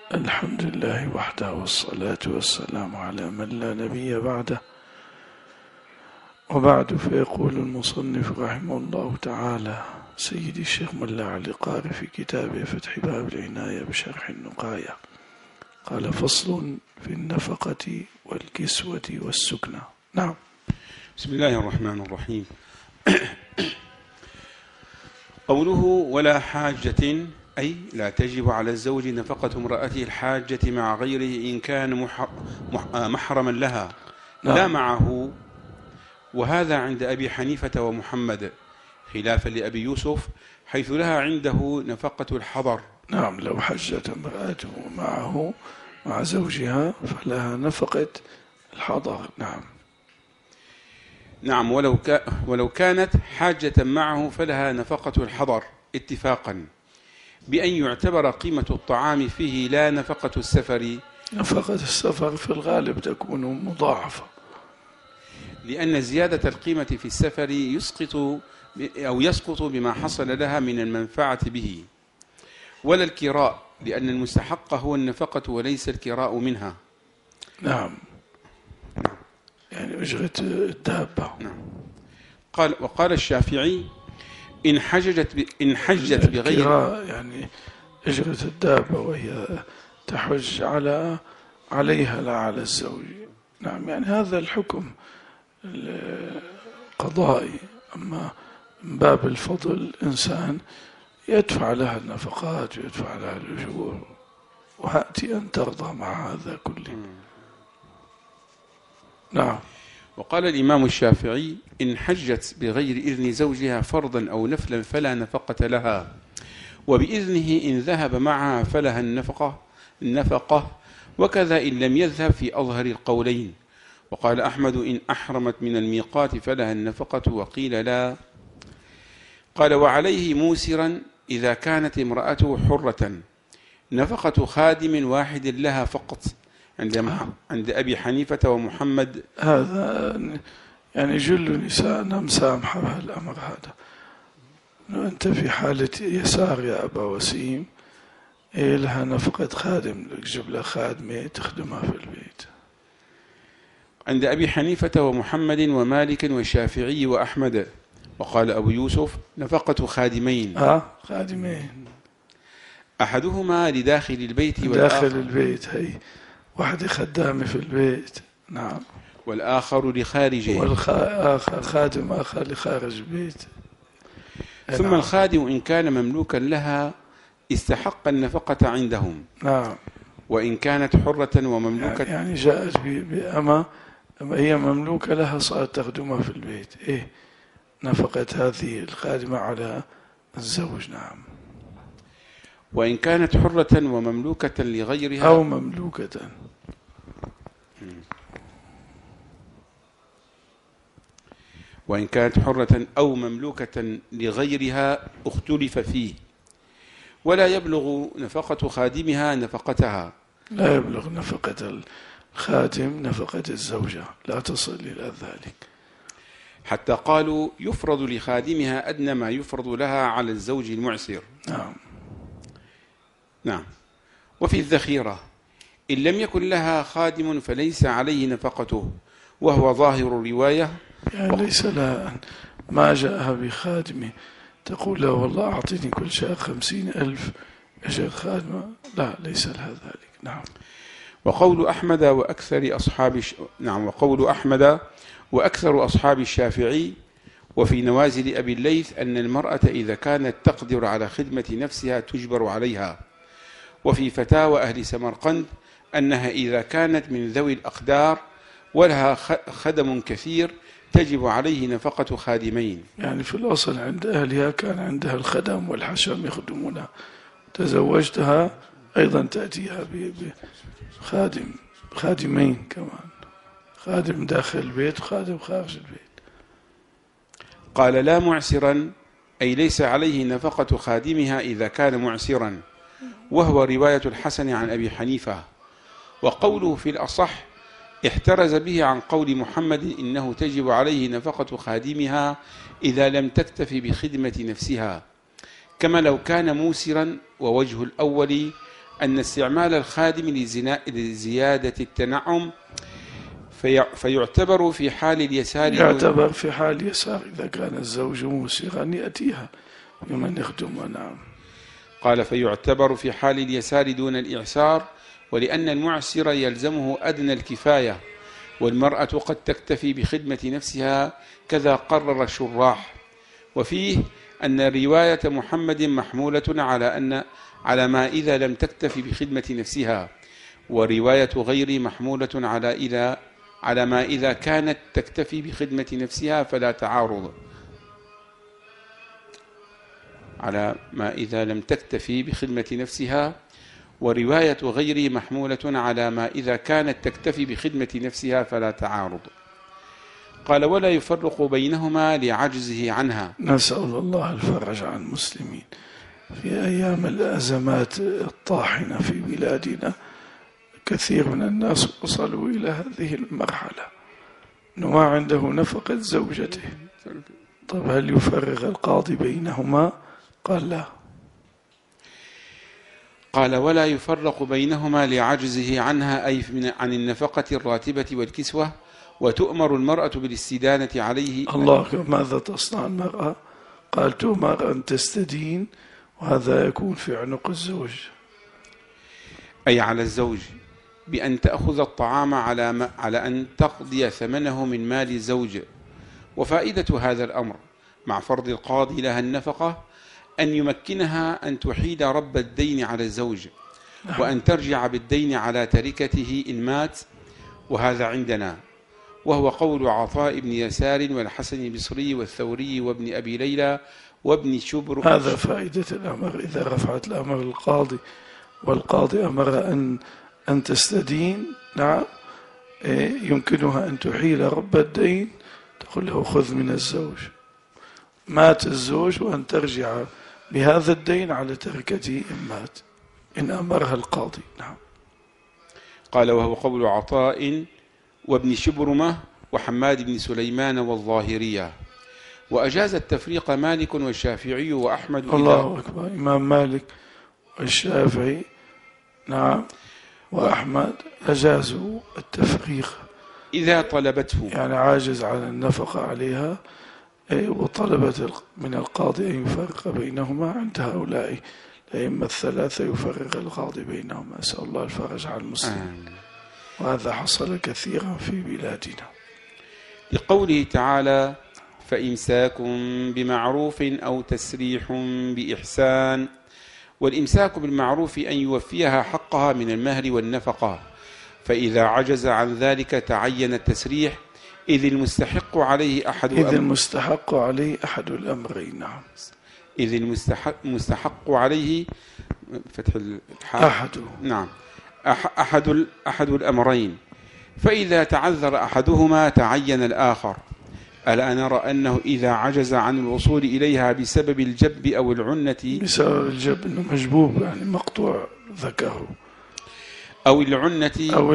الحمد لله وحده، والصلاة والسلام على من لا نبي بعده. وبعد، فيقول المصنف رحمه الله تعالى سيدي الشيخ ملا علي قاري في كتابه فتح باب العناية بشرح النقاية، قال: فصل في النفقة والكسوة والسكنى. نعم. بسم الله الرحمن الرحيم. قوله: ولا حاجة، أي لا تجب على الزوج نفقة امرأته الحاجة مع غيره إن كان محرما لها، لا معه. وهذا عند أبي حنيفة ومحمد، خلافا لأبي يوسف حيث لها عنده نفقة الحضر. نعم، لو حجت امرأته معه مع زوجها فلها نفقة الحضر. نعم. نعم، ولو كانت حاجة معه فلها نفقة الحضر اتفاقا، بأن يعتبر قيمة الطعام فيه لا نفقة السفر. نفقة السفر في الغالب تكون مضاعفة، لأن زيادة القيمة في السفر يسقط بما حصل لها من المنفعة به، ولا الكراء، لأن المستحق هو النفقة وليس الكراء منها. نعم، يعني أجرة الدابة. نعم. وقال الشافعي: إن حجت بغير، يعني أجرة الدابة، وهي تحج عليها لا على الزوج. نعم، يعني هذا الحكم القضائي. أما من باب الفضل الإنسان يدفع لها النفقات ويدفع لها الأجور، وهاتي أن ترضى مع هذا كله. نعم. وقال الإمام الشافعي: إن حجت بغير إذن زوجها فرضا أو نفلا فلا نفقة لها، وبإذنه إن ذهب معها فلها النفقة، وكذا إن لم يذهب في أظهر القولين. وقال أحمد: إن أحرمت من الميقات فلها النفقة، وقيل لا. قال: وعليه موسرا إذا كانت امرأته حرة نفقة خادم واحد لها فقط، عند أبي حنيفة ومحمد. هذا يعني جل نساءنا مسامحة بهالأمر هذا. أنت في حالة يسار يا أبا وسيم، لها نفقة خادم، جيب لها خادمة تخدمها في البيت. عند أبي حنيفة ومحمد ومالك والشافعي وأحمد. وقال أبو يوسف: نفقة خادمين. خادمين، أحدهما لداخل البيت داخل البيت، هي واحدة خدامة في البيت. نعم. والآخر لخارجه، والآخر خادم آخر لخارج البيت. ثم نعم. الخادم إن كان مملوكا لها استحق النفقة عندهم. نعم. وإن كانت حرة ومملوكة، يعني جاءت بأما هي مملوكة لها، صارت تخدمها في البيت، نفقة هذه الخادمة على الزوج. نعم. وإن كانت حرة ومملوكة لغيرها، أو مملوكة. وإن كانت حرة أو مملوكة لغيرها اختلف فيه، ولا يبلغ نفقة خادمها نفقتها. لا يبلغ نفقة الخادم نفقة الزوجة، لا تصل إلى ذلك. حتى قالوا: يفرض لخادمها أدنى ما يفرض لها على الزوج المعسر. نعم. وفي الذخيرة إن لم يكن لها خادم فليس عليه نفقته، وهو ظاهر الرواية. يعني ليس لها، ما جاءها بخادمه تقول له والله أعطيني كل شهر 50,000 أجر خادمة، لا، ليس لها ذلك. نعم. وقول أحمد وأكثر أصحاب الشافعي وفي نوازل أبي الليث أن المرأة إذا كانت تقدر على خدمة نفسها تجبر عليها. وفي فتاوى أهل سمرقند أنها إذا كانت من ذوي الأقدار ولها خدم كثير تجب عليه نفقة خادمين. يعني في الأصل عند أهلها كان عندها الخدم والحشم يخدمونها، تزوجتها أيضا تأتيها خادمين كمان، خادم داخل البيت وخادم خارج البيت. قال: لا معسرا، أي ليس عليه نفقة خادمها إذا كان معسرا، وهو رواية الحسن عن أبي حنيفة. وقوله في الأصح احترز به عن قول محمد إنه تجب عليه نفقة خادمها إذا لم تكتف بخدمة نفسها، كما لو كان موسرا. ووجه الأول أن استعمال الخادم لزيادة التنعم فيعتبر في حال اليسار يعتبر في حال اليسار إذا كان الزوج موسرا يأتيها بمن يخدمها. نعم. قال فيعتبر في حال اليسار دون الإعسار، ولأن المعسر يلزمه أدنى الكفاية، والمرأة قد تكتفي بخدمة نفسها، كذا قرر الشراح. وفيه أن رواية محمد محمولة على ما إذا لم تكتفي بخدمة نفسها، ورواية غير محمولة على ما إذا كانت تكتفي بخدمة نفسها فلا تعارض. على ما إذا لم تكتفي بخدمة نفسها، ورواية غير محمولة على ما إذا كانت تكتفي بخدمة نفسها فلا تعارض. قال ولا يفرق بينهما لعجزه عنها. نسأل الله الفرج عن المسلمين. في أيام الأزمات الطاحنة في بلادنا كثير من الناس وصلوا إلى هذه المرحلة أنه ما عنده نفقة زوجته. طب هل يفرق القاضي بينهما؟ قال لا. قال ولا يفرق بينهما لعجزه عنها، أي عن النفقة الراتبة والكسوة، وتؤمر المرأة بالاستدانة عليه. الله، ماذا تصنع المرأة؟ قال تؤمر أن تستدين، وهذا يكون في عنق الزوج، أي على الزوج، بأن تأخذ الطعام على أن تقضي ثمنه من مال الزوج. وفائدة هذا الأمر مع فرض القاضي لها النفقة أن يمكنها أن تحيل رب الدين على الزوج، وأن ترجع بالدين على تركته إن مات، وهذا عندنا، وهو قول عطاء بن يسار والحسن البصري والثوري وابن أبي ليلى وابن شبر. هذا فائدة الأمر. إذا رفعت الأمر القاضي والقاضي أمر أن تستدين، نعم، يمكنها أن تحيل رب الدين، تقول له خذ من الزوج، مات الزوج، وأن ترجع بهذا الدين على تركته إن مات، إن أمرها القاضي. نعم. قال وهو قول عطاء وابن شبرمة وحماد بن سليمان والظاهرية. وأجاز التفريق مالك والشافعي وأحمد. الله أكبر. إمام مالك والشافعي، نعم، وأحمد أجازوا التفريق إذا طلبته، يعني عاجز عن النفقة عليها وطلبت من القاضي أن يفرق بينهما. عند هؤلاء الأئمة الثلاثة يفرق القاضي بينهما. أسأل الله الفرج على المسلمين. وهذا حصل كثيرا في بلادنا. لقوله تعالى فإمساك بمعروف أو تسريح بإحسان. والإمساك بالمعروف أن يوفيها حقها من المهر والنفقة، فإذا عجز عن ذلك تعين التسريح، إذ المستحق عليه أحد الأمرين. نعم. إذ المستحق عليه فتح الحاء نعم أحد الأمرين، فإذا تعذر أحدهما تعين الآخر. ألا نرى أنه إذا عجز عن الوصول إليها بسبب الجب أو العنة، بسبب الجب أنه مجبوب يعني مقطوع ذكره، أو العنة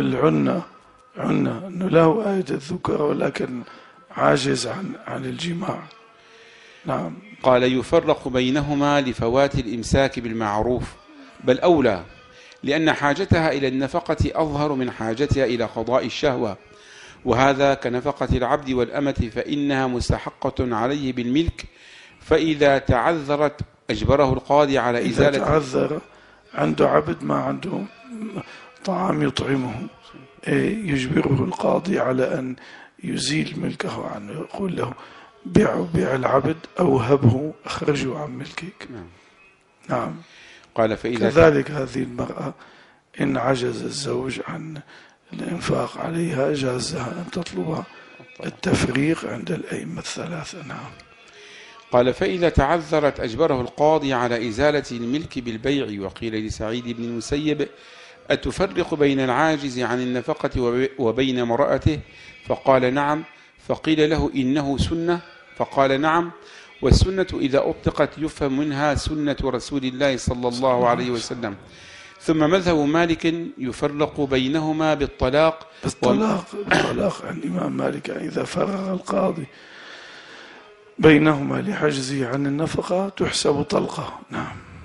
أنه له آية الذكر ولكن عاجز عن الجماع. نعم. قال يفرق بينهما لفوات الإمساك بالمعروف، بل أولى، لأن حاجتها إلى النفقة أظهر من حاجتها إلى قضاء الشهوة، وهذا كنفقة العبد والأمة، فإنها مستحقة عليه بالملك. فإذا تعذرت أجبره القاضي على إزالة. إذا تعذر عنده عبد ما عنده طعام يطعمه، يجبره القاضي على أن يزيل ملكه عنه، يقول له بيع العبد أو هبه، أخرجه عن ملكك. نعم. قال فإذا كذلك هذه المرأة إن عجز الزوج عن الإنفاق عليها جازها أن تطلب التفريق عند الأئمة الثلاثة. نعم. قال فإذا تعذرت أجبره القاضي على إزالة الملك بالبيع. وقيل لسعيد بن المسيب أتفرق بين العاجز عن النفقة وبين امرأته؟ فقال نعم. فقيل له إنه سنة؟ فقال نعم. والسنة إذا أطلقت يفهم منها سنة رسول الله صلى الله عليه وسلم. ثم مذهب مالك يفرق بينهما بالطلاق عن الإمام مالك إذا فرغ القاضي بينهما لحجزه عن النفقة تحسب طلقة. نعم.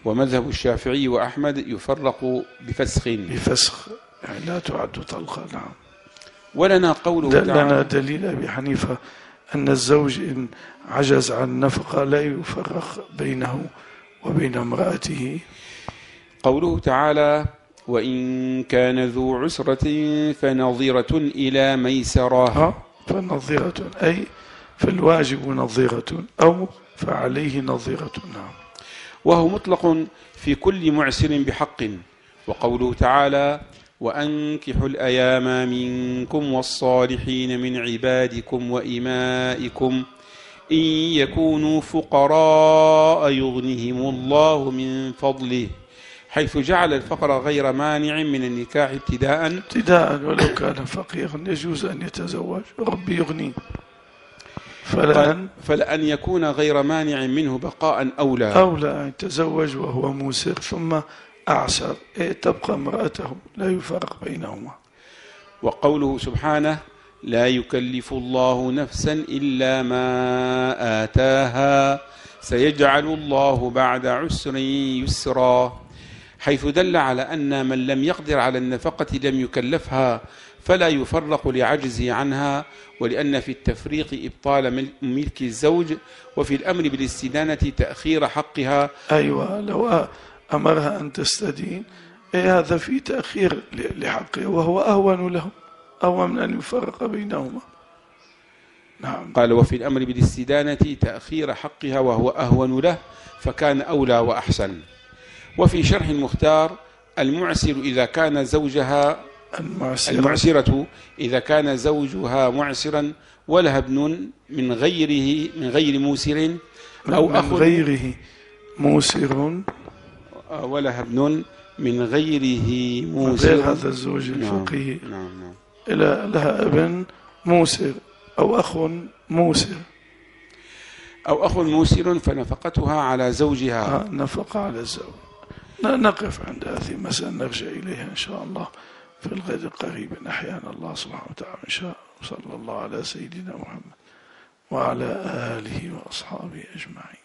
ومذهب الشافعي وأحمد يفرق بفسخ. بفسخ يعني لا تعد طلقة. نعم. ولنا قوله تعالى لنا دليل أبي حنيفة أن الزوج إن عجز عن النفقة لا يفرق بينه وبين امرأته. قوله تعالى وإن كان ذو عسرة فنظيرة إلى ميسرة. فنظيرة أي فالواجب نظيرة أو فعليه نظيرة. نعم. وهو مطلق في كل معسر بحق. وقوله تعالى وأنكحوا الأيام منكم والصالحين من عبادكم وإمائكم إن يكونوا فقراء يغنهم الله من فضله، حيث جعل الفقر غير مانع من النكاح ابتداء ولو كان فقيرا يجوز أن يتزوج ربي يغنيه. فلأن يكون غير مانع منه بقاء أولى أن يتزوج وهو موسر ثم أعسر تبقى امرأته لا يفرق بينهما. وقوله سبحانه لا يكلف الله نفسا إلا ما آتاها سيجعل الله بعد عسر يسرا، حيث دل على أن من لم يقدر على النفقة لم يكلفها فلا يفرق لعجزه عنها، ولأن في التفريق إبطال ملك الزوج وفي الأمر بالاستدانة تأخير حقها. أيوة لو أمرها أن تستدين هذا في تأخير لحقه وهو أهون له من أن يفرق بينهما. نعم. قال وفي الأمر بالاستدانة تأخير حقها وهو أهون له فكان أولى وأحسن. وفي شرح المختار المعسر إذا كان زوجها المعسرة إذا كان زوجها معسرا ولها ابن من غير موسر أو أخ غيره موسر ولها ابن من غيره موسر غير هذا الزوج الفقيه. نعم. لها ابن موسر أو أخ موسر فنفقتها على زوجها. نفقة على الزوج. نقف عند هذه المسألة نرجع إليها إن شاء الله في الغد القريب إن أحيانا الله سبحانه وتعالى إن شاء. صلى الله على سيدنا محمد وعلى آله وأصحابه أجمعين.